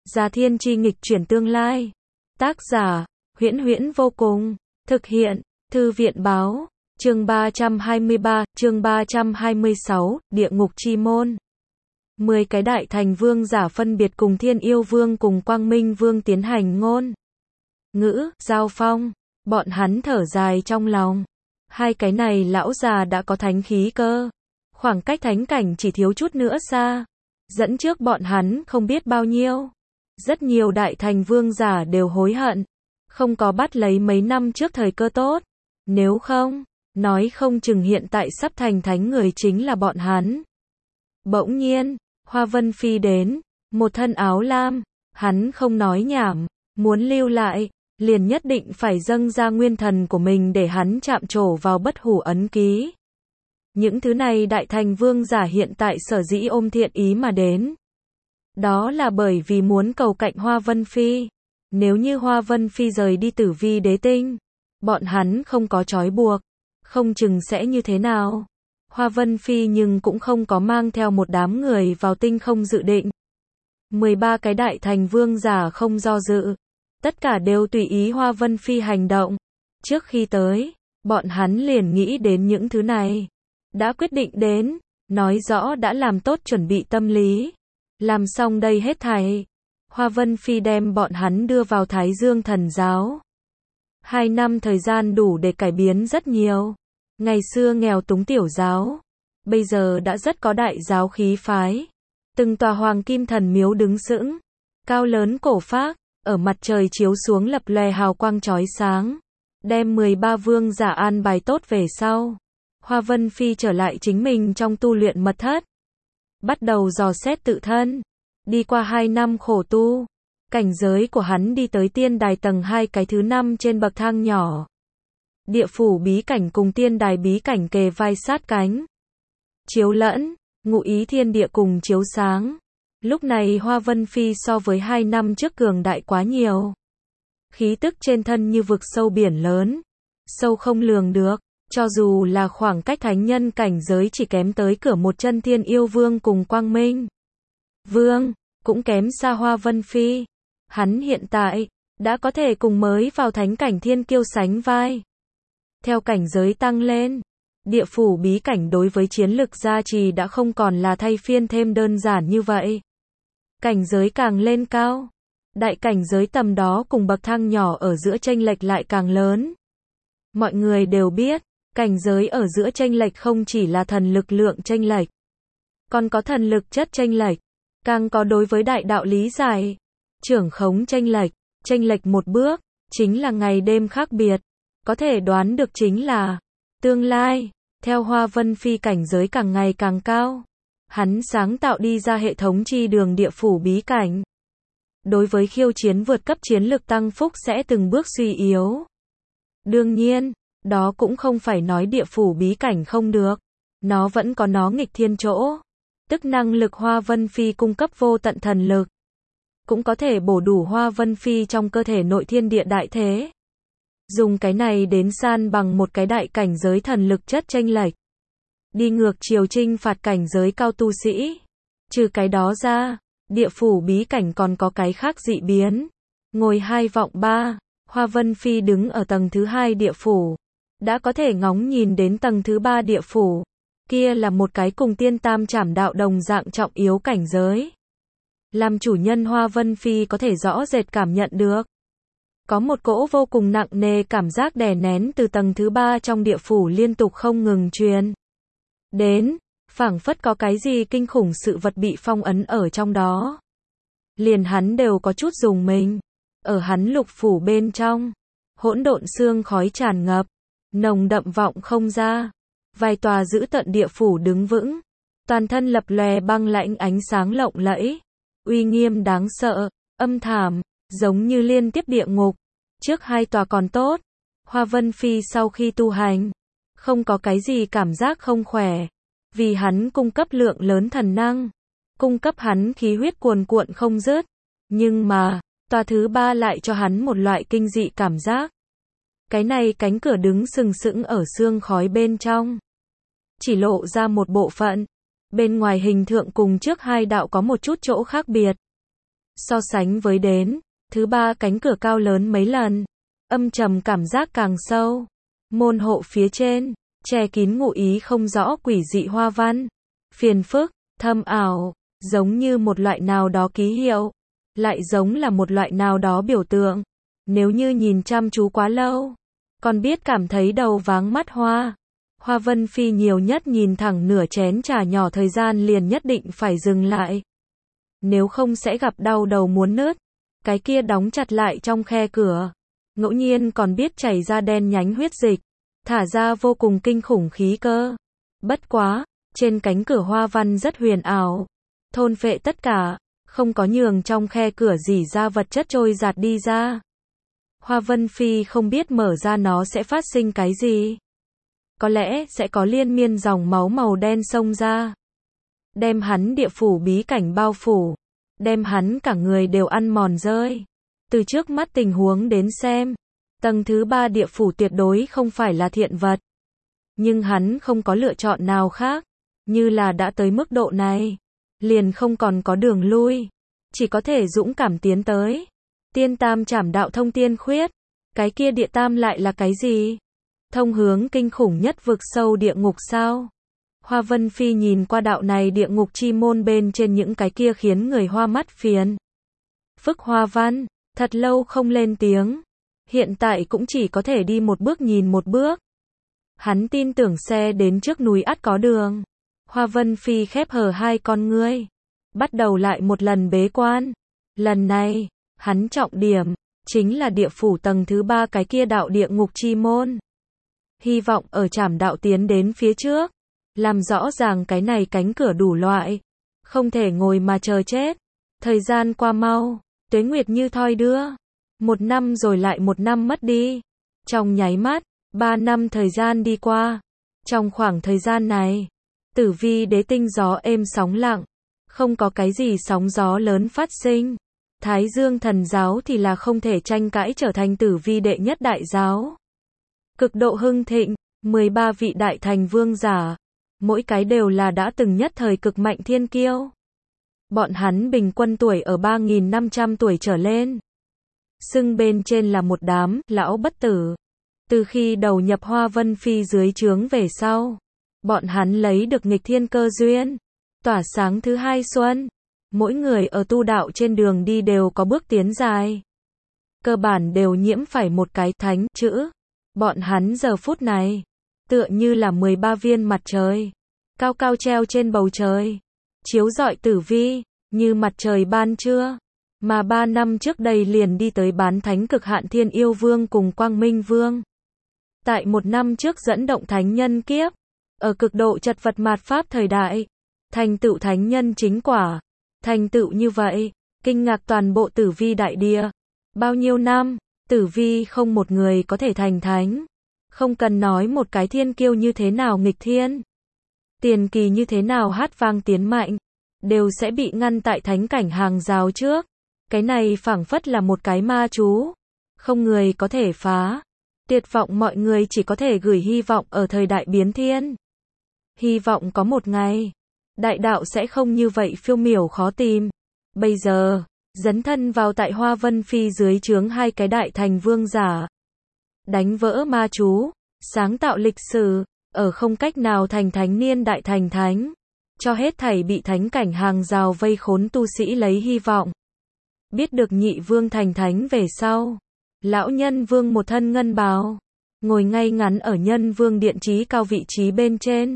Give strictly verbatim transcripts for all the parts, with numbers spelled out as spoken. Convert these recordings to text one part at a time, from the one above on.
Gia Thiên Chi nghịch chuyển tương lai. Tác giả, Huyễn Huyễn vô cùng. Thực hiện, Thư viện Báo. Chương ba trăm hai mươi ba, chương ba trăm hai mươi sáu, Địa ngục chi môn. Mười cái đại thành vương giả phân biệt cùng Thiên Yêu Vương cùng Quang Minh Vương tiến hành ngôn ngữ, giao phong. Bọn hắn thở dài trong lòng. Hai cái này lão già đã có thánh khí cơ. Khoảng cách thánh cảnh chỉ thiếu chút nữa xa. Dẫn trước bọn hắn không biết bao nhiêu. Rất nhiều đại thành vương giả đều hối hận. Không có bắt lấy mấy năm trước thời cơ tốt. Nếu không, nói không chừng hiện tại sắp thành thánh người chính là bọn hắn. Bỗng nhiên, Hoa Vân Phi đến. Một thân áo lam. Hắn không nói nhảm. Muốn lưu lại, liền nhất định phải dâng ra nguyên thần của mình để hắn chạm trổ vào bất hủ ấn ký. Những thứ này đại thành vương giả hiện tại sở dĩ ôm thiện ý mà đến. Đó là bởi vì muốn cầu cạnh Hoa Vân Phi. Nếu như Hoa Vân Phi rời đi Tử Vi Đế Tinh, bọn hắn không có trói buộc, không chừng sẽ như thế nào. Hoa Vân Phi nhưng cũng không có mang theo một đám người vào tinh không dự định. mười ba cái đại thành vương giả không do dự. Tất cả đều tùy ý Hoa Vân Phi hành động. Trước khi tới, bọn hắn liền nghĩ đến những thứ này. Đã quyết định đến, nói rõ đã làm tốt chuẩn bị tâm lý. Làm xong đây hết thảy. Hoa Vân Phi đem bọn hắn đưa vào Thái Dương Thần Giáo. Hai năm thời gian đủ để cải biến rất nhiều. Ngày xưa nghèo túng tiểu giáo, bây giờ đã rất có đại giáo khí phái. Từng tòa hoàng kim thần miếu đứng sững, cao lớn cổ phác, ở mặt trời chiếu xuống lập lòe hào quang chói sáng. Đem mười ba vương giả an bài tốt về sau. Hoa Vân Phi trở lại chính mình trong tu luyện mật thất. Bắt đầu dò xét tự thân. Đi qua hai năm khổ tu, cảnh giới của hắn đi tới tiên đài tầng hai cái thứ năm trên bậc thang nhỏ. Địa phủ bí cảnh cùng tiên đài bí cảnh kề vai sát cánh. Chiếu lẫn, ngụ ý thiên địa cùng chiếu sáng. Lúc này Hoa Vân Phi so với hai năm trước cường đại quá nhiều. Khí tức trên thân như vực sâu biển lớn. Sâu không lường được. Cho dù là khoảng cách thánh nhân cảnh giới chỉ kém tới cửa một chân Thiên Yêu Vương cùng Quang Minh Vương, cũng kém xa Hoa Vân Phi. Hắn hiện tại, đã có thể cùng mới vào thánh cảnh thiên kiêu sánh vai. Theo cảnh giới tăng lên, địa phủ bí cảnh đối với chiến lực gia trì đã không còn là thay phiên thêm đơn giản như vậy. Cảnh giới càng lên cao, đại cảnh giới tầm đó cùng bậc thang nhỏ ở giữa chênh lệch lại càng lớn. Mọi người đều biết, cảnh giới ở giữa chênh lệch không chỉ là thần lực lượng chênh lệch, còn có thần lực chất chênh lệch, càng có đối với đại đạo lý giải, trưởng khống chênh lệch, chênh lệch một bước, chính là ngày đêm khác biệt. Có thể đoán được chính là tương lai, theo Hoa Vân Phi cảnh giới càng ngày càng cao, hắn sáng tạo đi ra hệ thống chi đường địa phủ bí cảnh. Đối với khiêu chiến vượt cấp chiến lực tăng phúc sẽ từng bước suy yếu. Đương nhiên, đó cũng không phải nói địa phủ bí cảnh không được, nó vẫn có nó nghịch thiên chỗ. Tức năng lực Hoa Vân Phi cung cấp vô tận thần lực, cũng có thể bổ đủ Hoa Vân Phi trong cơ thể nội thiên địa đại thế. Dùng cái này đến san bằng một cái đại cảnh giới thần lực chất chênh lệch. Đi ngược chiều chinh phạt cảnh giới cao tu sĩ. Trừ cái đó ra, địa phủ bí cảnh còn có cái khác dị biến. Ngồi hai vọng ba, Hoa Vân Phi đứng ở tầng thứ hai địa phủ. Đã có thể ngóng nhìn đến tầng thứ ba địa phủ. Kia là một cái cùng tiên tam trảm đạo đồng dạng trọng yếu cảnh giới. Làm chủ nhân Hoa Vân Phi có thể rõ rệt cảm nhận được. Có một cỗ vô cùng nặng nề cảm giác đè nén từ tầng thứ ba trong địa phủ liên tục không ngừng truyền đến, phảng phất có cái gì kinh khủng sự vật bị phong ấn ở trong đó. Liền hắn đều có chút rùng mình. Ở hắn lục phủ bên trong, hỗn độn xương khói tràn ngập, nồng đậm vọng không ra. Vài tòa giữ tận địa phủ đứng vững, toàn thân lập lòe băng lãnh ánh sáng lộng lẫy, uy nghiêm đáng sợ, âm thảm, giống như liên tiếp địa ngục. Trước hai tòa còn tốt, Hoa Vân Phi sau khi tu hành, không có cái gì cảm giác không khỏe, vì hắn cung cấp lượng lớn thần năng, cung cấp hắn khí huyết cuồn cuộn không dứt. Nhưng mà, tòa thứ ba lại cho hắn một loại kinh dị cảm giác. Cái này cánh cửa đứng sừng sững ở xương khói bên trong, chỉ lộ ra một bộ phận, bên ngoài hình thượng cùng trước hai đạo có một chút chỗ khác biệt. So sánh với đến, thứ ba cánh cửa cao lớn mấy lần, âm trầm cảm giác càng sâu. Môn hộ phía trên, che kín ngụ ý không rõ quỷ dị hoa văn, phiền phức, thâm ảo, giống như một loại nào đó ký hiệu, lại giống là một loại nào đó biểu tượng. Nếu như nhìn chăm chú quá lâu, còn biết cảm thấy đầu váng mắt hoa. Hoa Vân Phi nhiều nhất nhìn thẳng nửa chén trà nhỏ thời gian liền nhất định phải dừng lại. Nếu không sẽ gặp đau đầu muốn nứt. Cái kia đóng chặt lại trong khe cửa. Ngẫu nhiên còn biết chảy ra đen nhánh huyết dịch. Thả ra vô cùng kinh khủng khí cơ. Bất quá, trên cánh cửa hoa văn rất huyền ảo. Thôn phệ tất cả, không có nhường trong khe cửa dỉ ra vật chất trôi giạt đi ra. Hoa Vân Phi không biết mở ra nó sẽ phát sinh cái gì. Có lẽ sẽ có liên miên dòng máu màu đen xông ra. Đem hắn địa phủ bí cảnh bao phủ. Đem hắn cả người đều ăn mòn rơi. Từ trước mắt tình huống đến xem, tầng thứ ba địa phủ tuyệt đối không phải là thiện vật. Nhưng hắn không có lựa chọn nào khác. Như là đã tới mức độ này, liền không còn có đường lui. Chỉ có thể dũng cảm tiến tới. Tiên tam trảm đạo thông tiên khuyết. Cái kia địa tam lại là cái gì? Thông hướng kinh khủng nhất vực sâu địa ngục sao? Hoa Vân Phi nhìn qua đạo này địa ngục chi môn bên trên những cái kia khiến người hoa mắt phiền. Phức hoa văn, thật lâu không lên tiếng. Hiện tại cũng chỉ có thể đi một bước nhìn một bước. Hắn tin tưởng xe đến trước núi ắt có đường. Hoa Vân Phi khép hờ hai con ngươi. Bắt đầu lại một lần bế quan. Lần này, hắn trọng điểm, chính là địa phủ tầng thứ ba cái kia đạo địa ngục chi môn. Hy vọng ở trảm đạo tiến đến phía trước. Làm rõ ràng cái này cánh cửa đủ loại. Không thể ngồi mà chờ chết. Thời gian qua mau, tuế nguyệt như thoi đưa. Một năm rồi lại một năm mất đi. Trong nháy mắt, ba năm thời gian đi qua. Trong khoảng thời gian này, tử vi đế tinh gió êm sóng lặng. Không có cái gì sóng gió lớn phát sinh. Thái Dương thần giáo thì là không thể tranh cãi trở thành tử vi đệ nhất đại giáo. Cực độ hưng thịnh, mười ba vị đại thành vương giả. Mỗi cái đều là đã từng nhất thời cực mạnh thiên kiêu. Bọn hắn bình quân tuổi ở ba nghìn năm trăm tuổi trở lên. Xưng bên trên là một đám lão bất tử. Từ khi đầu nhập Hoa Vân Phi dưới trướng về sau, bọn hắn lấy được nghịch thiên cơ duyên, tỏa sáng thứ hai xuân. Mỗi người ở tu đạo trên đường đi đều có bước tiến dài. Cơ bản đều nhiễm phải một cái thánh chữ. Bọn hắn giờ phút này, tựa như là mười ba viên mặt trời, cao cao treo trên bầu trời, chiếu rọi tử vi, như mặt trời ban trưa. Mà ba năm trước đây liền đi tới bán thánh cực hạn Thiên Yêu Vương cùng Quang Minh Vương. Tại một năm trước dẫn động thánh nhân kiếp, ở cực độ chật vật mạt pháp thời đại, thành tựu thánh nhân chính quả. Thành tựu như vậy, kinh ngạc toàn bộ tử vi đại địa. Bao nhiêu năm, tử vi không một người có thể thành thánh. Không cần nói một cái thiên kiêu như thế nào nghịch thiên. Tiền kỳ như thế nào hát vang tiến mạnh. Đều sẽ bị ngăn tại thánh cảnh hàng rào trước. Cái này phảng phất là một cái ma chú. Không người có thể phá. Tuyệt vọng mọi người chỉ có thể gửi hy vọng ở thời đại biến thiên. Hy vọng có một ngày, đại đạo sẽ không như vậy phiêu miểu khó tìm. Bây giờ, dấn thân vào tại Hoa Vân Phi dưới trướng hai cái đại thành vương giả. Đánh vỡ ma chú, sáng tạo lịch sử, ở không cách nào thành thánh niên đại thành thánh. Cho hết thảy bị thánh cảnh hàng rào vây khốn tu sĩ lấy hy vọng. Biết được nhị vương thành thánh về sau. Lão nhân vương một thân ngân bào. Ngồi ngay ngắn ở nhân vương điện trí cao vị trí bên trên.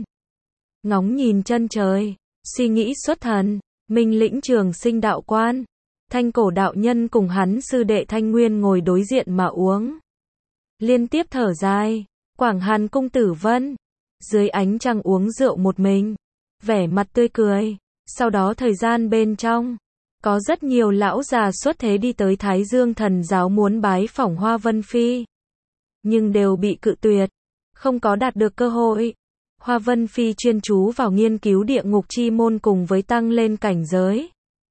Ngóng nhìn chân trời. Suy nghĩ xuất thần. Minh lĩnh trường sinh đạo quan. Thanh cổ đạo nhân cùng hắn sư đệ Thanh Nguyên ngồi đối diện mà uống. Liên tiếp thở dài. Quảng Hàn cung tử vân. Dưới ánh trăng uống rượu một mình. Vẻ mặt tươi cười. Sau đó thời gian bên trong. Có rất nhiều lão già xuất thế đi tới Thái Dương thần giáo muốn bái phỏng Hoa Vân Phi. Nhưng đều bị cự tuyệt. Không có đạt được cơ hội. Hoa Vân Phi chuyên chú vào nghiên cứu địa ngục chi môn cùng với tăng lên cảnh giới.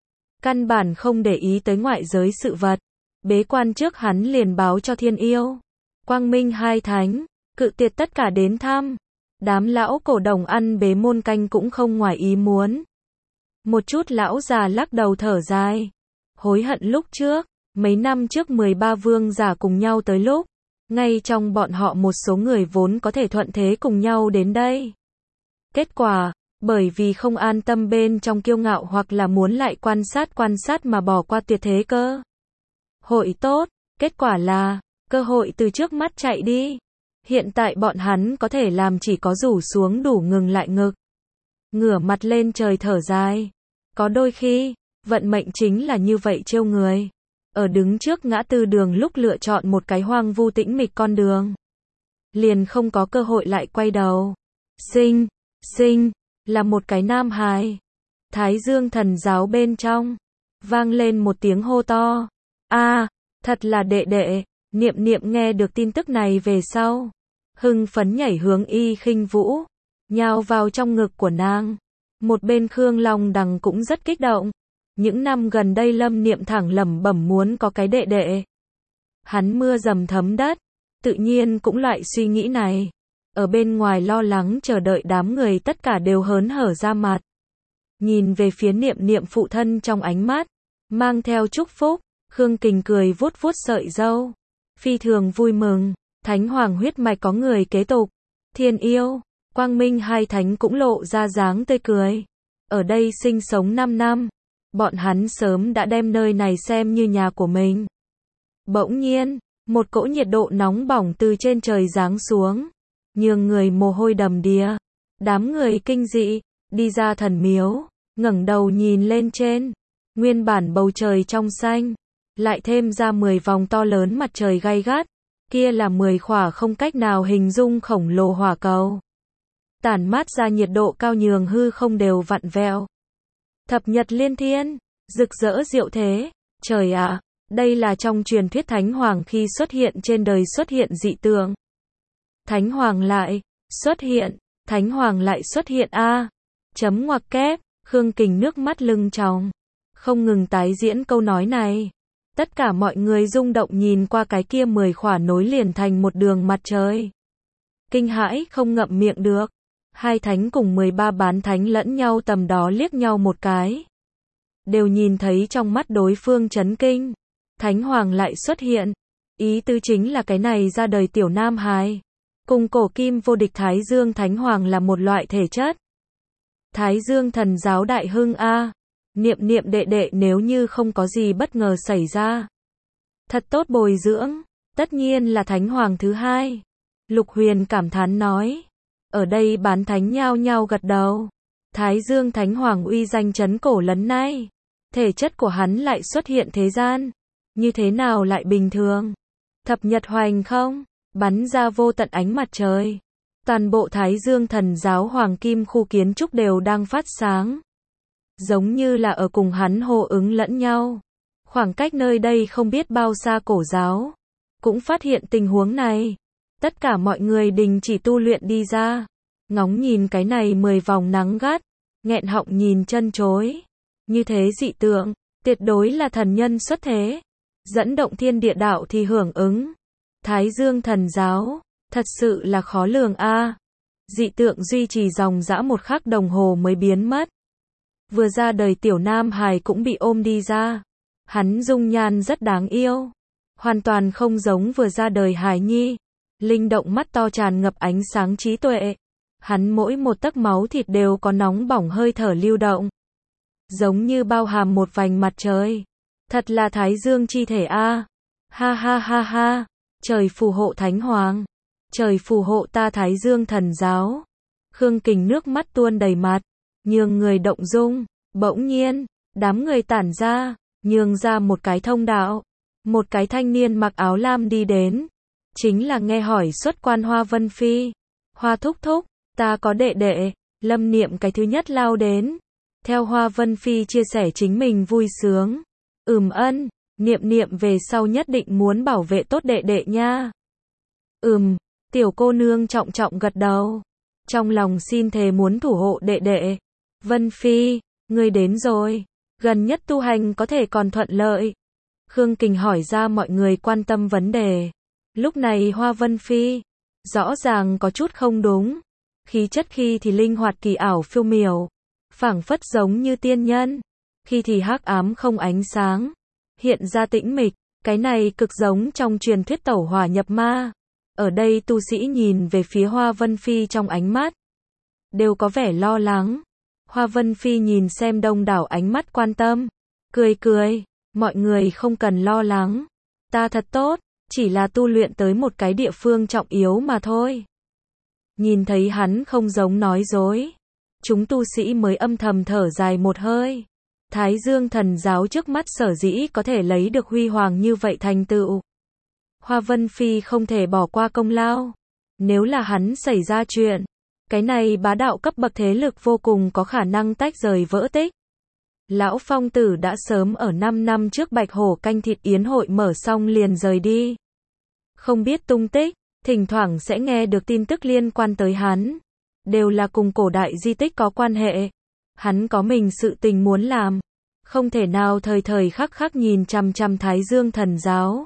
Căn bản không để ý tới ngoại giới sự vật. Bế quan trước hắn liền báo cho Thiên Yêu. Quang Minh hai thánh. Cự tuyệt tất cả đến thăm. Đám lão cổ đồng ăn bế môn canh cũng không ngoài ý muốn. Một chút lão già lắc đầu thở dài. hối hận lúc trước, mấy năm trước mười ba vương giả cùng nhau tới lúc, ngay trong bọn họ một số người vốn có thể thuận thế cùng nhau đến đây. Kết quả, bởi vì không an tâm bên trong kiêu ngạo hoặc là muốn lại quan sát quan sát mà bỏ qua tuyệt thế cơ hội tốt, kết quả là, cơ hội từ trước mắt chạy đi. Hiện tại bọn hắn có thể làm chỉ có rủ xuống đủ ngừng lại ngực, ngửa mặt lên trời thở dài. Có đôi khi, vận mệnh chính là như vậy trêu người. Ở đứng trước ngã tư đường lúc lựa chọn một cái hoang vu tĩnh mịch con đường, liền không có cơ hội lại quay đầu. Sinh, sinh, là một cái nam hài. Thái Dương thần giáo bên trong, vang lên một tiếng hô to. A, thật là đệ đệ. Niệm Niệm nghe được tin tức này về sau, hưng phấn nhảy hướng Y Khinh Vũ, nhào vào trong ngực của nàng. Một bên Khương Long Đằng cũng rất kích động. Những năm gần đây Lâm Niệm thẳng lẩm bẩm muốn có cái đệ đệ. Hắn mưa dầm thấm đất, tự nhiên cũng loại suy nghĩ này. Ở bên ngoài lo lắng chờ đợi đám người tất cả đều hớn hở ra mặt. Nhìn về phía Niệm Niệm phụ thân trong ánh mắt, mang theo chúc phúc, Khương Kình cười vuốt vuốt sợi râu. Phi thường vui mừng, Thánh Hoàng huyết mạch có người kế tục. Thiên Yêu, Quang Minh hai thánh cũng lộ ra dáng tươi cười. Ở đây sinh sống năm năm, bọn hắn sớm đã đem nơi này xem như nhà của mình. Bỗng nhiên, một cỗ nhiệt độ nóng bỏng từ trên trời giáng xuống, nhường người mồ hôi đầm đìa. Đám người kinh dị, đi ra thần miếu, ngẩng đầu nhìn lên trên. Nguyên bản bầu trời trong xanh, lại thêm ra mười vòng to lớn mặt trời gay gắt, kia là mười khỏa không cách nào hình dung khổng lồ hỏa cầu. Tản mát ra nhiệt độ cao nhường hư không đều vặn vẹo. Thập nhật liên thiên, rực rỡ diệu thế, trời ạ, đây là trong truyền thuyết Thánh Hoàng khi xuất hiện trên đời xuất hiện dị tượng. Thánh Hoàng lại xuất hiện, Thánh Hoàng lại xuất hiện a. Chấm ngoặc kép, Khương Kình nước mắt lưng tròng, không ngừng tái diễn câu nói này. Tất cả mọi người rung động nhìn qua cái kia mười khỏa nối liền thành một đường mặt trời. Kinh hãi không ngậm miệng được. Hai thánh cùng mười ba bán thánh lẫn nhau tầm đó liếc nhau một cái. Đều nhìn thấy trong mắt đối phương chấn kinh. Thánh Hoàng lại xuất hiện. Ý tứ chính là cái này ra đời tiểu nam hài. Cùng cổ kim vô địch Thái Dương Thánh Hoàng là một loại thể chất. Thái Dương thần giáo đại hưng a. Niệm Niệm đệ đệ nếu như không có gì bất ngờ xảy ra, thật tốt bồi dưỡng, tất nhiên là Thánh Hoàng thứ hai. Lục Huyền cảm thán nói. Ở đây bán thánh nhao nhao gật đầu. Thái Dương Thánh Hoàng uy danh chấn cổ lấn nay. Thể chất của hắn lại xuất hiện thế gian. Như thế nào lại bình thường? Thập nhật hoành không? Bắn ra vô tận ánh mặt trời. Toàn bộ Thái Dương thần giáo hoàng kim khu kiến trúc đều đang phát sáng. Giống như là ở cùng hắn hô ứng lẫn nhau. Khoảng cách nơi đây không biết bao xa cổ giáo cũng phát hiện tình huống này. Tất cả mọi người đình chỉ tu luyện đi ra. Ngóng nhìn cái này mười vòng nắng gắt. Nghẹn họng nhìn chân chối. Như thế dị tượng, tuyệt đối là thần nhân xuất thế. Dẫn động thiên địa đạo thì hưởng ứng. Thái Dương thần giáo, thật sự là khó lường a. Dị tượng duy trì dòng dã một khắc đồng hồ mới biến mất. Vừa ra đời tiểu nam hài cũng bị ôm đi ra. Hắn dung nhan rất đáng yêu. Hoàn toàn không giống vừa ra đời hài nhi. Linh động mắt to tràn ngập ánh sáng trí tuệ. Hắn mỗi một tấc máu thịt đều có nóng bỏng hơi thở lưu động. Giống như bao hàm một vành mặt trời. Thật là Thái Dương chi thể a. Ha ha ha ha. Trời phù hộ Thánh Hoàng. Trời phù hộ ta Thái Dương thần giáo. Khương Kình nước mắt tuôn đầy mặt. Nhường người động dung. Bỗng nhiên, đám người tản ra, nhường ra một cái thông đạo. Một cái thanh niên mặc áo lam đi đến. Chính là nghe hỏi xuất quan Hoa Vân Phi. Hoa thúc thúc, ta có đệ đệ. Lâm Niệm cái thứ nhất lao đến. Theo Hoa Vân Phi chia sẻ chính mình vui sướng. Ừm ân, Niệm Niệm về sau nhất định muốn bảo vệ tốt đệ đệ nha. Ừm, tiểu cô nương trọng trọng gật đầu. Trong lòng xin thề muốn thủ hộ đệ đệ. Vân Phi, ngươi đến rồi. Gần nhất tu hành có thể còn thuận lợi. Khương Kình hỏi ra mọi người quan tâm vấn đề. Lúc này Hoa Vân Phi, rõ ràng có chút không đúng. Khí chất khi thì linh hoạt kỳ ảo phiêu miểu. Phảng phất giống như tiên nhân. Khi thì hắc ám không ánh sáng. hiện ra tĩnh mịch, cái này cực giống trong truyền thuyết tẩu hỏa nhập ma. Ở đây tu sĩ nhìn về phía Hoa Vân Phi trong ánh mắt, đều có vẻ lo lắng. Hoa Vân Phi nhìn xem đông đảo ánh mắt quan tâm, cười cười, mọi người không cần lo lắng, ta thật tốt, chỉ là tu luyện tới một cái địa phương trọng yếu mà thôi. Nhìn thấy hắn không giống nói dối, chúng tu sĩ mới âm thầm thở dài một hơi. Thái Dương thần giáo trước mắt sở dĩ có thể lấy được huy hoàng như vậy thành tựu, Hoa Vân Phi không thể bỏ qua công lao. Nếu là hắn xảy ra chuyện, cái này bá đạo cấp bậc thế lực vô cùng có khả năng tách rời vỡ tích. Lão Phong Tử đã sớm ở năm năm trước Bạch Hổ canh thịt yến hội mở xong liền rời đi. Không biết tung tích, thỉnh thoảng sẽ nghe được tin tức liên quan tới hắn. Đều là cùng cổ đại di tích có quan hệ. Hắn có mình sự tình muốn làm. Không thể nào thời thời khắc khắc nhìn chằm chằm Thái Dương thần giáo.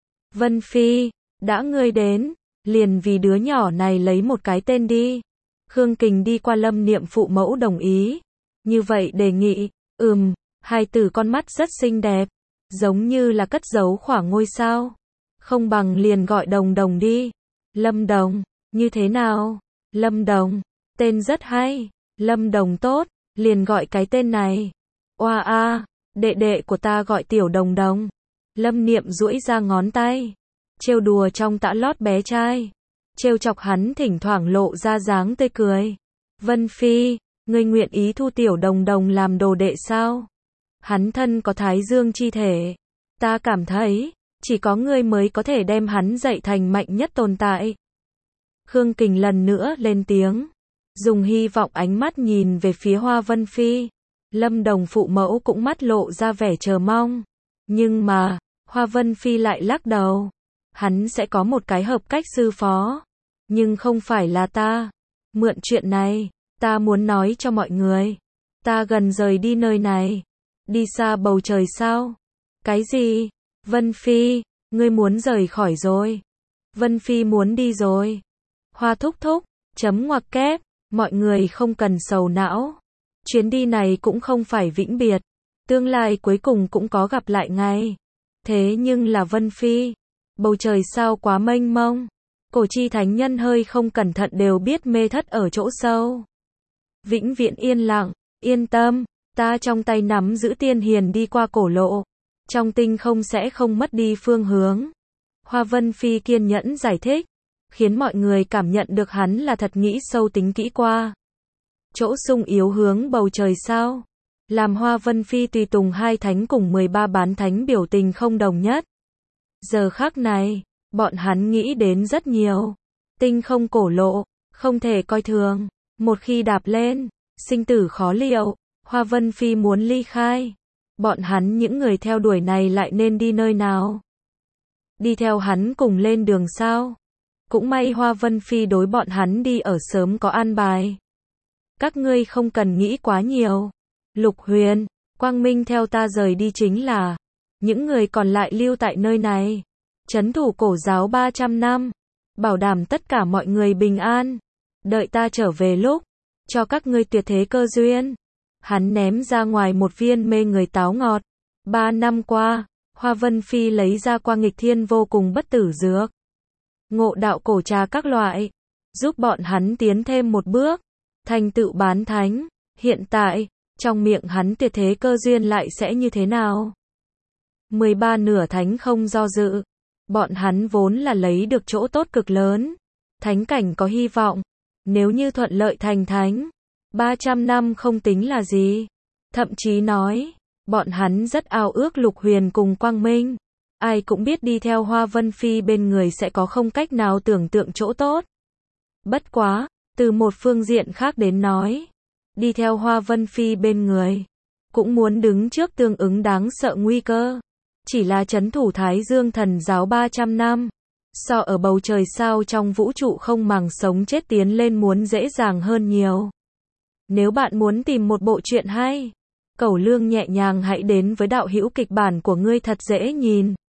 Vân Phi, đã ngươi đến, liền vì đứa nhỏ này lấy một cái tên đi. Khương Kình đi qua Lâm Niệm phụ mẫu đồng ý. Như vậy đề nghị, ừm, hai tử con mắt rất xinh đẹp, giống như là cất giấu khỏa ngôi sao. Không bằng liền gọi Đồng Đồng đi. Lâm Đồng, như thế nào? Lâm Đồng, tên rất hay. Lâm Đồng tốt, liền gọi cái tên này. Oa a, đệ đệ của ta gọi Tiểu Đồng Đồng. Lâm Niệm duỗi ra ngón tay, trêu đùa trong tã lót bé trai, trêu chọc hắn thỉnh thoảng lộ ra dáng tươi cười. Vân Phi, ngươi nguyện ý thu Tiểu Đồng Đồng làm đồ đệ sao? Hắn thân có Thái Dương chi thể, ta cảm thấy chỉ có ngươi mới có thể đem hắn dạy thành mạnh nhất tồn tại. Khương Kình lần nữa lên tiếng, dùng hy vọng ánh mắt nhìn về phía Hoa Vân Phi. Lâm Đồng phụ mẫu cũng mắt lộ ra vẻ chờ mong. Nhưng mà, Hoa Vân Phi lại lắc đầu. Hắn sẽ có một cái hợp cách sư phó. Nhưng không phải là ta. Mượn chuyện này, ta muốn nói cho mọi người. Ta gần rời đi nơi này. Đi xa bầu trời sao? Cái gì? Vân Phi, ngươi muốn rời khỏi rồi. Vân Phi muốn đi rồi. Hoa thúc thúc, chấm ngoặc kép, mọi người không cần sầu não. Chuyến đi này cũng không phải vĩnh biệt. Tương lai cuối cùng cũng có gặp lại ngày. Thế nhưng là Vân Phi, bầu trời sao quá mênh mông. Cổ chi thánh nhân hơi không cẩn thận đều biết mê thất ở chỗ sâu. Vĩnh viễn yên lặng, yên tâm, ta trong tay nắm giữ tiên hiền đi qua cổ lộ. Trong tinh không sẽ không mất đi phương hướng. Hoa Vân Phi kiên nhẫn giải thích, khiến mọi người cảm nhận được hắn là thật nghĩ sâu tính kỹ qua. Chỗ sung yếu hướng bầu trời sao? Làm Hoa Vân Phi tùy tùng hai thánh cùng mười ba bán thánh biểu tình không đồng nhất. Giờ khắc này, bọn hắn nghĩ đến rất nhiều. Tinh không cổ lộ, không thể coi thường. Một khi đạp lên, sinh tử khó liệu. Hoa Vân Phi muốn ly khai. Bọn hắn những người theo đuổi này lại nên đi nơi nào? Đi theo hắn cùng lên đường sao? Cũng may Hoa Vân Phi đối bọn hắn đi ở sớm có an bài. Các ngươi không cần nghĩ quá nhiều. Lục Huyền, Quang Minh theo ta rời đi chính là. Những người còn lại lưu tại nơi này. Trấn thủ cổ giáo ba trăm năm. Bảo đảm tất cả mọi người bình an. Đợi ta trở về lúc. Cho các ngươi tuyệt thế cơ duyên. Hắn ném ra ngoài một viên mê người táo ngọt. Ba năm qua, Hoa Vân Phi lấy ra qua nghịch thiên vô cùng bất tử dược. Ngộ đạo cổ trà các loại. Giúp bọn hắn tiến thêm một bước. Thành tựu bán thánh. Hiện tại, trong miệng hắn tuyệt thế cơ duyên lại sẽ như thế nào? mười ba nửa thánh không do dự. Bọn hắn vốn là lấy được chỗ tốt cực lớn. Thánh cảnh có hy vọng. Nếu như thuận lợi thành thánh, ba trăm năm không tính là gì. Thậm chí nói, bọn hắn rất ao ước Lục Huyền cùng Quang Minh. Ai cũng biết đi theo Hoa Vân Phi bên người sẽ có không cách nào tưởng tượng chỗ tốt. Bất quá, từ một phương diện khác đến nói, đi theo Hoa Vân Phi bên người, cũng muốn đứng trước tương ứng đáng sợ nguy cơ. Chỉ là trấn thủ Thái Dương thần giáo ba trăm năm, so ở bầu trời sao trong vũ trụ không màng sống chết tiến lên muốn dễ dàng hơn nhiều. Nếu bạn muốn tìm một bộ truyện hay, Cẩu Lương nhẹ nhàng hãy đến với đạo hữu kịch bản của ngươi thật dễ nhìn.